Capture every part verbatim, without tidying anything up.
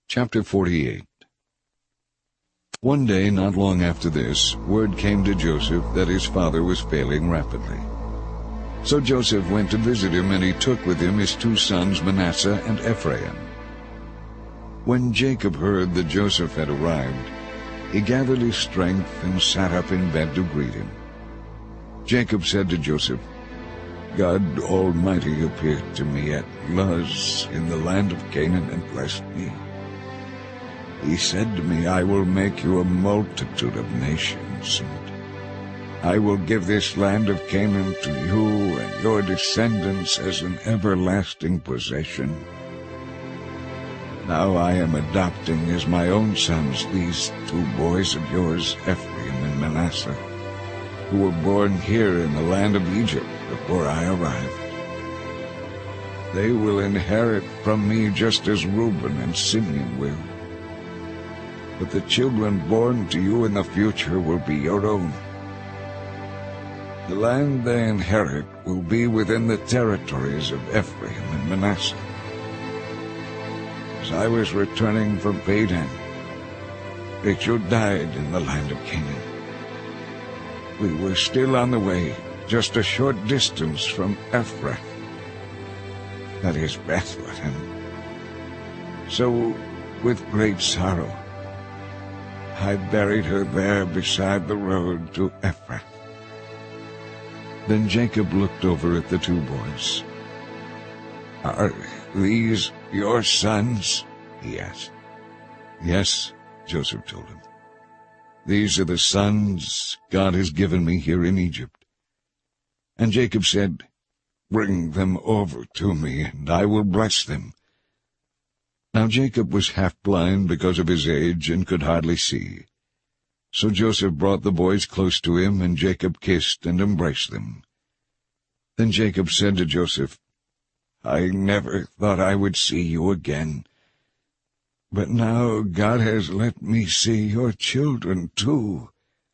Chapter forty-eight. One day, not long after this, word came to Joseph that his father was failing rapidly. So Joseph went to visit him, and he took with him his two sons Manasseh and Ephraim. When Jacob heard that Joseph had arrived, he gathered his strength and sat up in bed to greet him. Jacob said to Joseph, "God Almighty appeared to me at Luz in the land of Canaan and blessed me. He said to me, I will make you a multitude of nations, and I will give this land of Canaan to you and your descendants as an everlasting possession. Now I am adopting as my own sons these two boys of yours, Ephraim and Manasseh, who were born here in the land of Egypt before I arrived. They will inherit from me just as Reuben and Simeon will. But the children born to you in the future will be your own. The land they inherit will be within the territories of Ephraim and Manasseh. As I was returning from Padan, Rachel died in the land of Canaan. We were still on the way, just a short distance from Ephrath, that is Bethlehem. So, with great sorrow, I buried her there beside the road to Ephrath." Then Jacob looked over at the two boys. "Are these your sons?" he asked. "Yes," Joseph told him. "These are the sons God has given me here in Egypt." And Jacob said, "Bring them over to me, and I will bless them." Now Jacob was half blind because of his age and could hardly see. So Joseph brought the boys close to him, and Jacob kissed and embraced them. Then Jacob said to Joseph, "I never thought I would see you again. But now God has let me see your children too."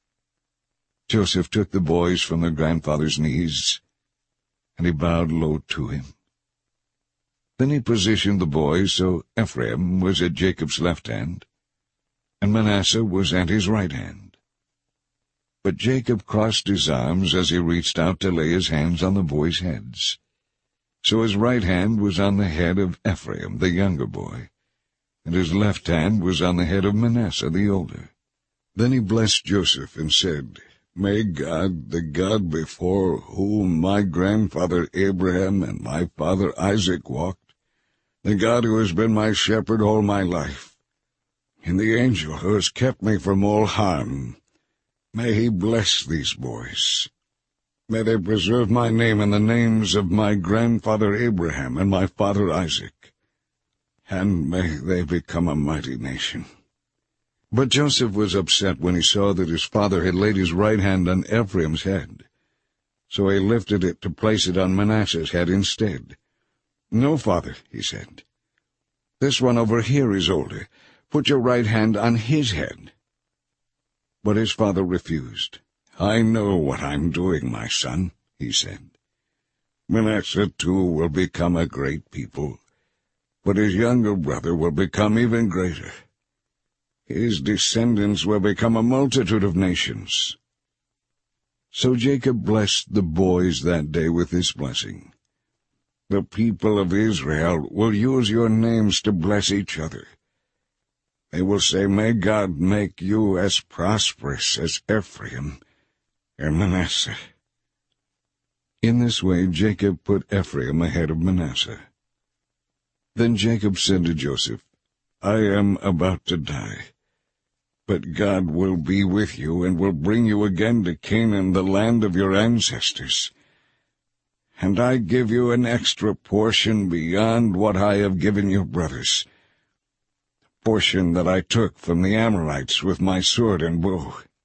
Joseph took the boys from their grandfather's knees, and he bowed low to him. Then he positioned the boys so Ephraim was at Jacob's left hand, and Manasseh was at his right hand. But Jacob crossed his arms as he reached out to lay his hands on the boys' heads. So his right hand was on the head of Ephraim, the younger boy, and his left hand was on the head of Manasseh, the older. Then he blessed Joseph and said, "May God, the God before whom my grandfather Abraham and my father Isaac walked, the God who has been my shepherd all my life, and the angel who has kept me from all harm, may he bless these boys. May they preserve my name and the names of my grandfather Abraham and my father Isaac, and may they become a mighty nation." But Joseph was upset when he saw that his father had laid his right hand on Ephraim's head. So he lifted it to place it on Manasseh's head instead. "No, father," he said. "This one over here is older. Put your right hand on his head." But his father refused. "I know what I'm doing, my son," he said. "Manasseh too will become a great people, but his younger brother will become even greater. His descendants will become a multitude of nations." So Jacob blessed the boys that day with this blessing. "The people of Israel will use your names to bless each other. They will say, May God make you as prosperous as Ephraim and Manasseh." In this way Jacob put Ephraim ahead of Manasseh. Then Jacob said to Joseph, "I am about to die, but God will be with you and will bring you again to Canaan, the land of your ancestors. And I give you an extra portion beyond what I have given your brothers, the portion that I took from the Amorites with my sword and bow.